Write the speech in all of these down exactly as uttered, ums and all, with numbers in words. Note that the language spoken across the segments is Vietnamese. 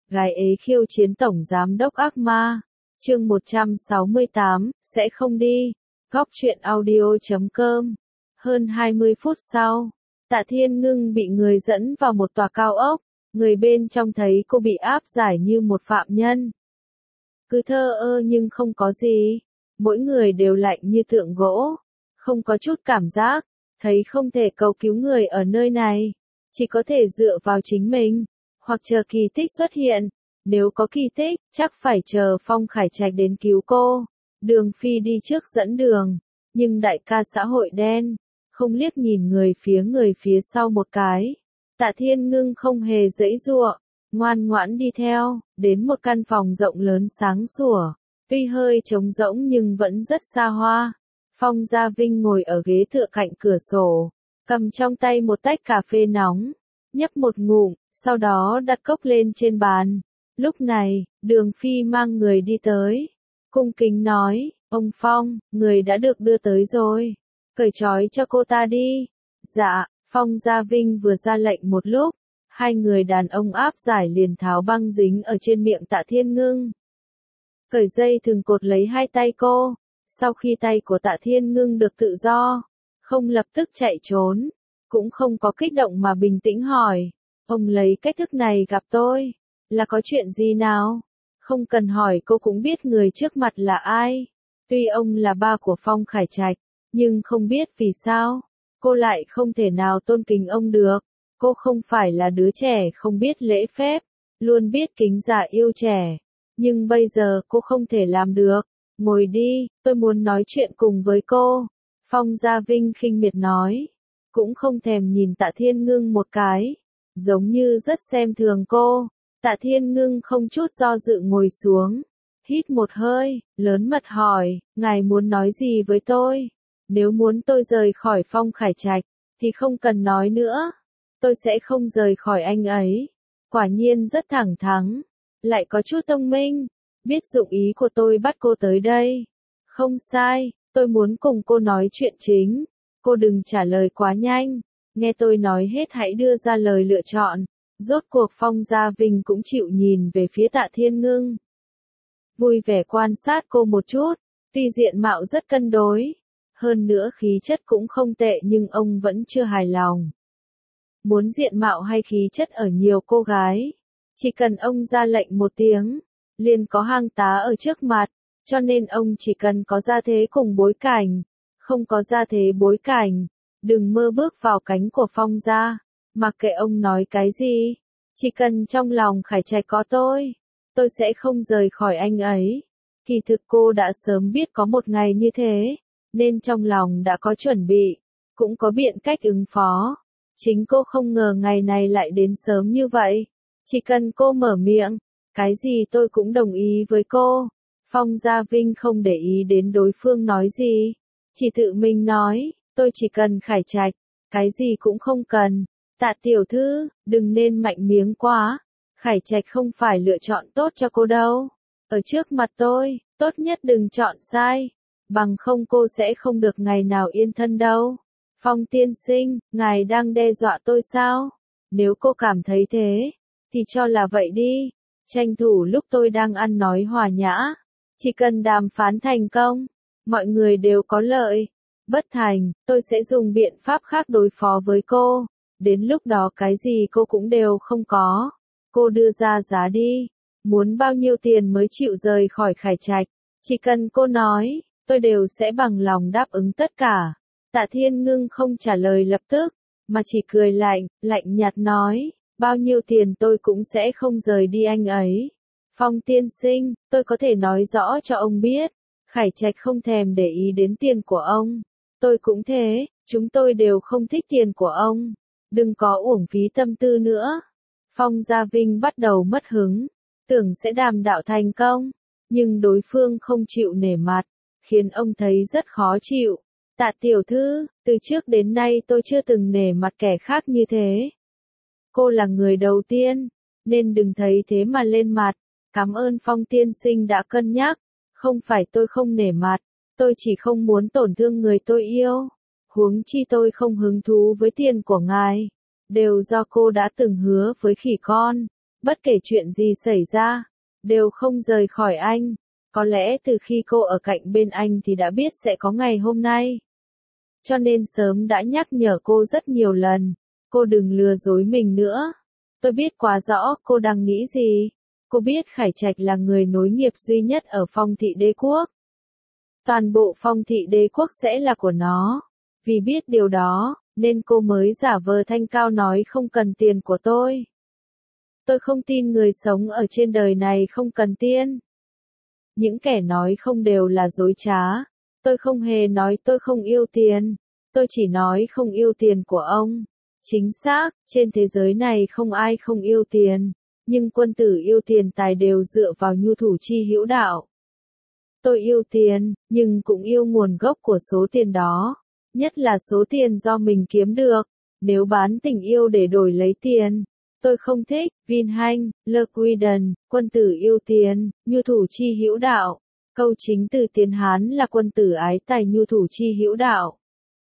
gái ế khiêu chiến tổng giám đốc ác ma. Chương một trăm sáu mươi tám, sẽ không đi. Góc truyện audio chấm com. Hơn hai mươi phút sau, Tạ Thiên Ngưng bị người dẫn vào một tòa cao ốc, người bên trong thấy cô bị áp giải như một phạm nhân. Cứ thờ ơ nhưng không có gì, mỗi người đều lạnh như tượng gỗ, không có chút cảm giác, thấy không thể cầu cứu người ở nơi này, chỉ có thể dựa vào chính mình, hoặc chờ kỳ tích xuất hiện. Nếu có kỳ tích, chắc phải chờ Phong Khải Trạch đến cứu cô. Đường Phi đi trước dẫn đường, nhưng đại ca xã hội đen, không liếc nhìn người phía người phía sau một cái. Tạ Thiên Ngưng không hề giãy giụa, ngoan ngoãn đi theo, đến một căn phòng rộng lớn sáng sủa, tuy hơi trống rỗng nhưng vẫn rất xa hoa. Phong Gia Vinh ngồi ở ghế tựa cạnh cửa sổ, cầm trong tay một tách cà phê nóng, nhấp một ngụm, sau đó đặt cốc lên trên bàn. Lúc này, Đường Phi mang người đi tới, cung kính nói, ông Phong, người đã được đưa tới rồi, cởi trói cho cô ta đi. Dạ, Phong Gia Vinh vừa ra lệnh một lúc, hai người đàn ông áp giải liền tháo băng dính ở trên miệng Tạ Thiên Ngưng. Cởi dây thừng cột lấy hai tay cô, sau khi tay của Tạ Thiên Ngưng được tự do, không lập tức chạy trốn, cũng không có kích động mà bình tĩnh hỏi, ông lấy cách thức này gặp tôi, là có chuyện gì nào? Không cần hỏi cô cũng biết người trước mặt là ai. Tuy ông là ba của Phong Khải Trạch, nhưng không biết vì sao, cô lại không thể nào tôn kính ông được. Cô không phải là đứa trẻ không biết lễ phép, luôn biết kính già yêu trẻ. Nhưng bây giờ cô không thể làm được. Ngồi đi, tôi muốn nói chuyện cùng với cô. Phong Gia Vinh khinh miệt nói, cũng không thèm nhìn Tạ Thiên Ngưng một cái, giống như rất xem thường cô. Tạ Thiên Ngưng không chút do dự ngồi xuống, hít một hơi, lớn mật hỏi, ngài muốn nói gì với tôi? Nếu muốn tôi rời khỏi Phong Khải Trạch, thì không cần nói nữa. Tôi sẽ không rời khỏi anh ấy. Quả nhiên rất thẳng thắn, lại có chút thông minh, biết dụng ý của tôi bắt cô tới đây. Không sai, tôi muốn cùng cô nói chuyện chính. Cô đừng trả lời quá nhanh, nghe tôi nói hết hãy đưa ra lời lựa chọn. Rốt cuộc Phong Gia Vinh cũng chịu nhìn về phía Tạ Thiên Ngưng. Vui vẻ quan sát cô một chút, tuy diện mạo rất cân đối, hơn nữa khí chất cũng không tệ nhưng ông vẫn chưa hài lòng. Muốn diện mạo hay khí chất ở nhiều cô gái, chỉ cần ông ra lệnh một tiếng, liền có hang tá ở trước mặt, cho nên ông chỉ cần có gia thế cùng bối cảnh, không có gia thế bối cảnh, đừng mơ bước vào cánh của Phong gia. Mặc kệ ông nói cái gì, chỉ cần trong lòng Khải Trạch có tôi, tôi sẽ không rời khỏi anh ấy. Kỳ thực cô đã sớm biết có một ngày như thế, nên trong lòng đã có chuẩn bị, cũng có biện cách ứng phó. Chính cô không ngờ ngày này lại đến sớm như vậy. Chỉ cần cô mở miệng, cái gì tôi cũng đồng ý với cô. Phong Gia Vinh không để ý đến đối phương nói gì, chỉ tự mình nói, tôi chỉ cần Khải Trạch, cái gì cũng không cần. Tạ tiểu thư, đừng nên mạnh miếng quá, Khải Trạch không phải lựa chọn tốt cho cô đâu. Ở trước mặt tôi, tốt nhất đừng chọn sai, bằng không cô sẽ không được ngày nào yên thân đâu. Phong tiên sinh, ngài đang đe dọa tôi sao? Nếu cô cảm thấy thế, thì cho là vậy đi, tranh thủ lúc tôi đang ăn nói hòa nhã. Chỉ cần đàm phán thành công, mọi người đều có lợi. Bất thành, tôi sẽ dùng biện pháp khác đối phó với cô. Đến lúc đó cái gì cô cũng đều không có. Cô đưa ra giá đi. Muốn bao nhiêu tiền mới chịu rời khỏi Khải Trạch? Chỉ cần cô nói, tôi đều sẽ bằng lòng đáp ứng tất cả. Tạ Thiên Ngưng không trả lời lập tức, mà chỉ cười lạnh, lạnh nhạt nói, bao nhiêu tiền tôi cũng sẽ không rời đi anh ấy. Phong tiên sinh, tôi có thể nói rõ cho ông biết, Khải Trạch không thèm để ý đến tiền của ông. Tôi cũng thế, chúng tôi đều không thích tiền của ông. Đừng có uổng phí tâm tư nữa. Phong Gia Vinh bắt đầu mất hứng, tưởng sẽ đàm đạo thành công, nhưng đối phương không chịu nể mặt, khiến ông thấy rất khó chịu. Tạ tiểu thư, từ trước đến nay tôi chưa từng nể mặt kẻ khác như thế. Cô là người đầu tiên, nên đừng thấy thế mà lên mặt. Cảm ơn Phong tiên sinh đã cân nhắc, không phải tôi không nể mặt, tôi chỉ không muốn tổn thương người tôi yêu. Huống chi tôi không hứng thú với tiền của ngài, đều do cô đã từng hứa với khỉ con, Bất kể chuyện gì xảy ra, đều không rời khỏi anh. Có lẽ từ khi cô ở cạnh bên anh thì đã biết sẽ có ngày hôm nay. Cho nên sớm đã nhắc nhở cô rất nhiều lần. Cô đừng lừa dối mình nữa. Tôi biết quá rõ cô đang nghĩ gì. Cô biết Khải Trạch là người nối nghiệp duy nhất ở Phong Thị Đế Quốc. Toàn bộ Phong Thị Đế Quốc sẽ là của nó. Vì biết điều đó, nên cô mới giả vờ thanh cao nói không cần tiền của tôi. Tôi không tin người sống ở trên đời này không cần tiền. Những kẻ nói không đều là dối trá. Tôi không hề nói tôi không yêu tiền. Tôi chỉ nói không yêu tiền của ông. Chính xác, trên thế giới này không ai không yêu tiền. Nhưng quân tử yêu tiền tài đều dựa vào nhu thủ chi hữu đạo. Tôi yêu tiền, nhưng cũng yêu nguồn gốc của số tiền đó. Nhất là số tiền do mình kiếm được. Nếu bán tình yêu để đổi lấy tiền, tôi không thích. Vinhanh, Le Guiden, quân tử yêu tiền, nhu thủ chi hữu đạo. Câu chính từ tiếng Hán là quân tử ái tài nhu thủ chi hữu đạo.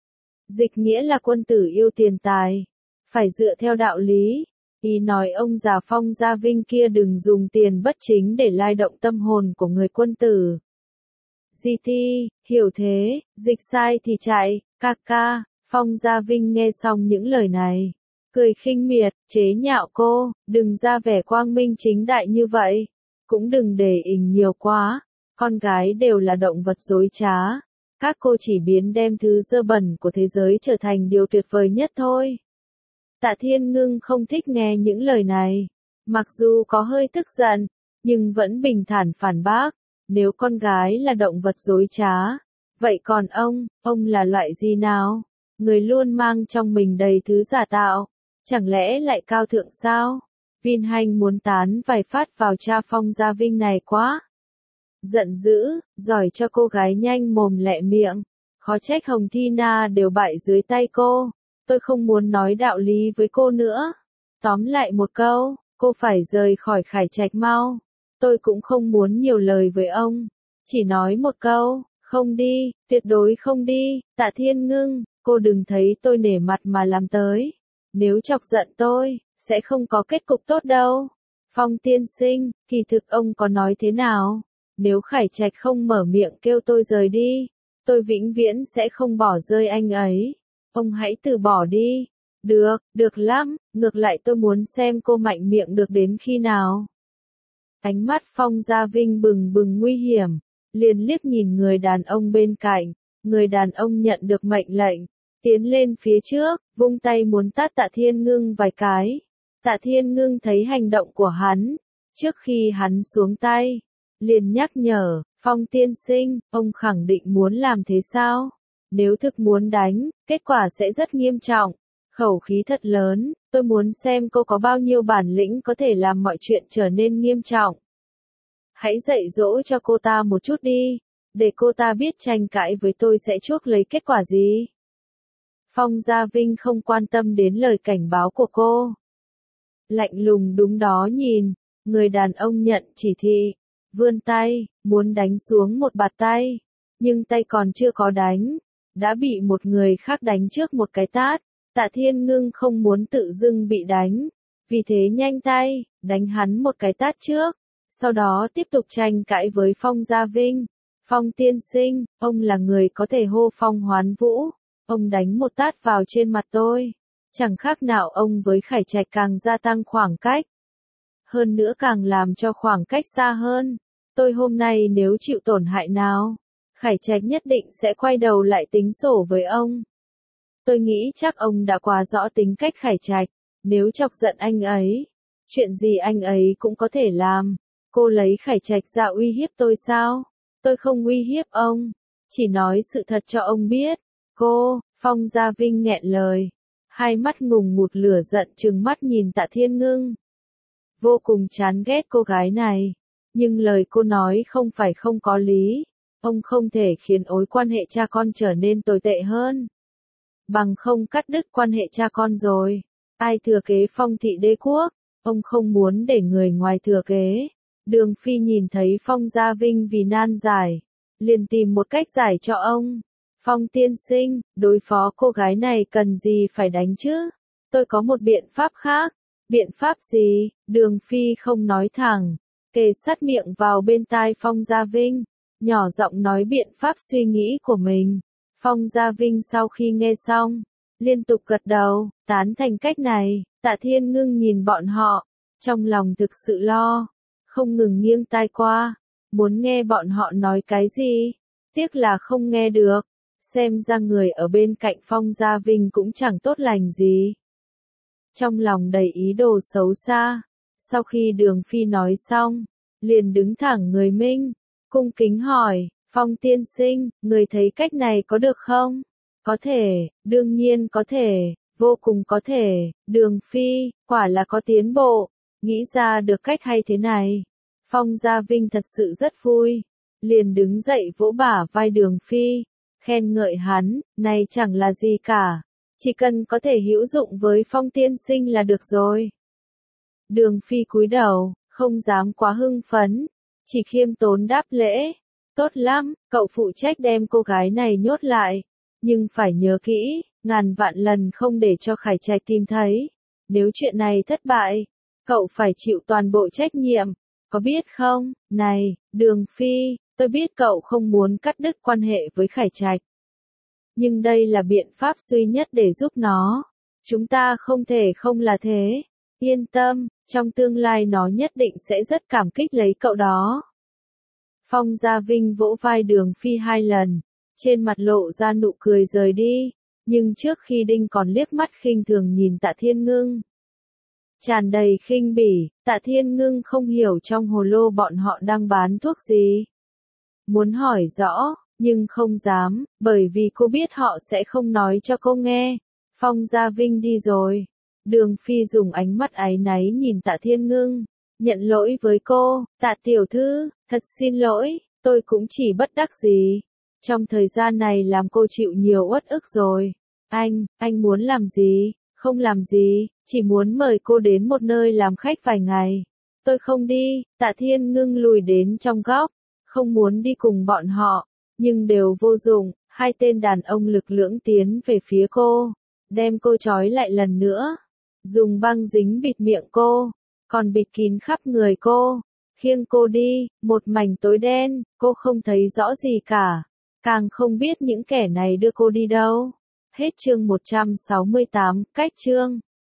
Dịch nghĩa là quân tử yêu tiền tài. Phải dựa theo đạo lý. Ý nói ông già Phong Gia Vinh kia đừng dùng tiền bất chính để lai động tâm hồn của người quân tử. Di Ti, hiểu thế, dịch sai thì chạy, ca ca. Phong Gia Vinh nghe xong những lời này, cười khinh miệt, chế nhạo cô, đừng ra vẻ quang minh chính đại như vậy, cũng đừng để ình nhiều quá, con gái đều là động vật dối trá, các cô chỉ biến đem thứ dơ bẩn của thế giới trở thành điều tuyệt vời nhất thôi. Tạ Thiên Ngưng không thích nghe những lời này, mặc dù có hơi tức giận, nhưng vẫn bình thản phản bác, nếu con gái là động vật dối trá, vậy còn ông, ông là loại gì nào? Người luôn mang trong mình đầy thứ giả tạo, chẳng lẽ lại cao thượng sao? Vinhanh muốn tán vài phát vào cha Phong Gia Vinh này quá. Giận dữ, giỏi cho cô gái nhanh mồm lẹ miệng, khó trách Hồng Thi Na đều bại dưới tay cô, tôi không muốn nói đạo lý với cô nữa. Tóm lại một câu, cô phải rời khỏi Khải Trạch mau, tôi cũng không muốn nhiều lời với ông, chỉ nói một câu, không đi, tuyệt đối không đi, Tạ Thiên Ngưng. Cô đừng thấy tôi nể mặt mà làm tới. Nếu chọc giận tôi, sẽ không có kết cục tốt đâu. Phong tiên sinh, kỳ thực ông có nói thế nào? Nếu Khải Trạch không mở miệng kêu tôi rời đi, tôi vĩnh viễn sẽ không bỏ rơi anh ấy. Ông hãy từ bỏ đi. Được, được lắm, ngược lại tôi muốn xem cô mạnh miệng được đến khi nào. Ánh mắt Phong Gia Vinh bừng bừng nguy hiểm, liền liếc nhìn người đàn ông bên cạnh. Người đàn ông nhận được mệnh lệnh, tiến lên phía trước, vung tay muốn tát Tạ Thiên Ngưng vài cái. Tạ Thiên Ngưng thấy hành động của hắn, trước khi hắn xuống tay, liền nhắc nhở, Phong tiên sinh, ông khẳng định muốn làm thế sao? Nếu thực muốn đánh, kết quả sẽ rất nghiêm trọng. Khẩu khí thật lớn, tôi muốn xem cô có bao nhiêu bản lĩnh có thể làm mọi chuyện trở nên nghiêm trọng. Hãy dạy dỗ cho cô ta một chút đi. Để cô ta biết tranh cãi với tôi sẽ chuốc lấy kết quả gì. Phong Gia Vinh không quan tâm đến lời cảnh báo của cô. Lạnh lùng đúng đó nhìn, người đàn ông nhận chỉ thị, vươn tay, muốn đánh xuống một bạt tay, nhưng tay còn chưa có đánh, đã bị một người khác đánh trước một cái tát. Tạ Thiên Ngưng không muốn tự dưng bị đánh, vì thế nhanh tay, đánh hắn một cái tát trước, sau đó tiếp tục tranh cãi với Phong Gia Vinh. Phong tiên sinh, ông là người có thể hô phong hoán vũ, ông đánh một tát vào trên mặt tôi, chẳng khác nào ông với Khải Trạch càng gia tăng khoảng cách. Hơn nữa càng làm cho khoảng cách xa hơn, tôi hôm nay nếu chịu tổn hại nào, Khải Trạch nhất định sẽ quay đầu lại tính sổ với ông. Tôi nghĩ chắc ông đã quá rõ tính cách Khải Trạch, nếu chọc giận anh ấy, chuyện gì anh ấy cũng có thể làm. Cô lấy Khải Trạch ra uy hiếp tôi sao? Tôi không uy hiếp ông, chỉ nói sự thật cho ông biết. Cô, Phong Gia Vinh nghẹn lời, hai mắt ngùng ngụt lửa giận trừng mắt nhìn Tạ Thiên Ngưng. Vô cùng chán ghét cô gái này, nhưng lời cô nói không phải không có lý. Ông không thể khiến mối quan hệ cha con trở nên tồi tệ hơn. Bằng không cắt đứt quan hệ cha con rồi, ai thừa kế Phong Thị Đế Quốc, ông không muốn để người ngoài thừa kế. Đường Phi nhìn thấy Phong Gia Vinh vì nan giải, liền tìm một cách giải cho ông. Phong tiên sinh, đối phó cô gái này cần gì phải đánh chứ? Tôi có một biện pháp khác. Biện pháp gì? Đường Phi không nói thẳng, kề sát miệng vào bên tai Phong Gia Vinh, nhỏ giọng nói biện pháp suy nghĩ của mình. Phong Gia Vinh sau khi nghe xong, liên tục gật đầu, tán thành cách này. Tạ Thiên Ngưng nhìn bọn họ, trong lòng thực sự lo, không ngừng nghiêng tai qua, muốn nghe bọn họ nói cái gì, tiếc là không nghe được. Xem ra người ở bên cạnh Phong Gia Vinh cũng chẳng tốt lành gì. Trong lòng đầy ý đồ xấu xa, sau khi Đường Phi nói xong, liền đứng thẳng người Minh, cung kính hỏi, Phong tiên sinh, người thấy cách này có được không? Có thể, đương nhiên có thể, vô cùng có thể. Đường Phi, quả là có tiến bộ, nghĩ ra được cách hay thế này. Phong Gia Vinh thật sự rất vui, liền đứng dậy vỗ bả vai Đường Phi, khen ngợi hắn, này chẳng là gì cả, chỉ cần có thể hữu dụng với Phong tiên sinh là được rồi. Đường Phi cúi đầu, không dám quá hưng phấn, chỉ khiêm tốn đáp lễ, tốt lắm, cậu phụ trách đem cô gái này nhốt lại, nhưng phải nhớ kỹ, ngàn vạn lần không để cho Khải Trạch tìm thấy, nếu chuyện này thất bại, cậu phải chịu toàn bộ trách nhiệm, có biết không? Này, Đường Phi, tôi biết cậu không muốn cắt đứt quan hệ với Khải Trạch, nhưng đây là biện pháp duy nhất để giúp nó, chúng ta không thể không là thế, yên tâm, trong tương lai nó nhất định sẽ rất cảm kích lấy cậu đó. Phong Gia Vinh vỗ vai Đường Phi hai lần, trên mặt lộ ra nụ cười rời đi, nhưng trước khi đinh còn liếc mắt khinh thường nhìn Tạ Thiên Ngưng. Tràn đầy khinh bỉ, Tạ Thiên Ngưng không hiểu trong hồ lô bọn họ đang bán thuốc gì. Muốn hỏi rõ, nhưng không dám, bởi vì cô biết họ sẽ không nói cho cô nghe. Phong Gia Vinh đi rồi. Đường Phi dùng ánh mắt áy náy nhìn Tạ Thiên Ngưng, nhận lỗi với cô, Tạ tiểu thư, thật xin lỗi, tôi cũng chỉ bất đắc dĩ. Trong thời gian này làm cô chịu nhiều uất ức rồi. Anh, anh muốn làm gì? Không làm gì, chỉ muốn mời cô đến một nơi làm khách vài ngày. Tôi không đi, Tạ Thiên Ngưng lùi đến trong góc, không muốn đi cùng bọn họ, nhưng đều vô dụng, hai tên đàn ông lực lưỡng tiến về phía cô, đem cô trói lại lần nữa, dùng băng dính bịt miệng cô, còn bịt kín khắp người cô, khiêng cô đi, một mảnh tối đen, cô không thấy rõ gì cả, càng không biết những kẻ này đưa cô đi đâu. Hết chương một trăm sáu mươi tám, cách chương.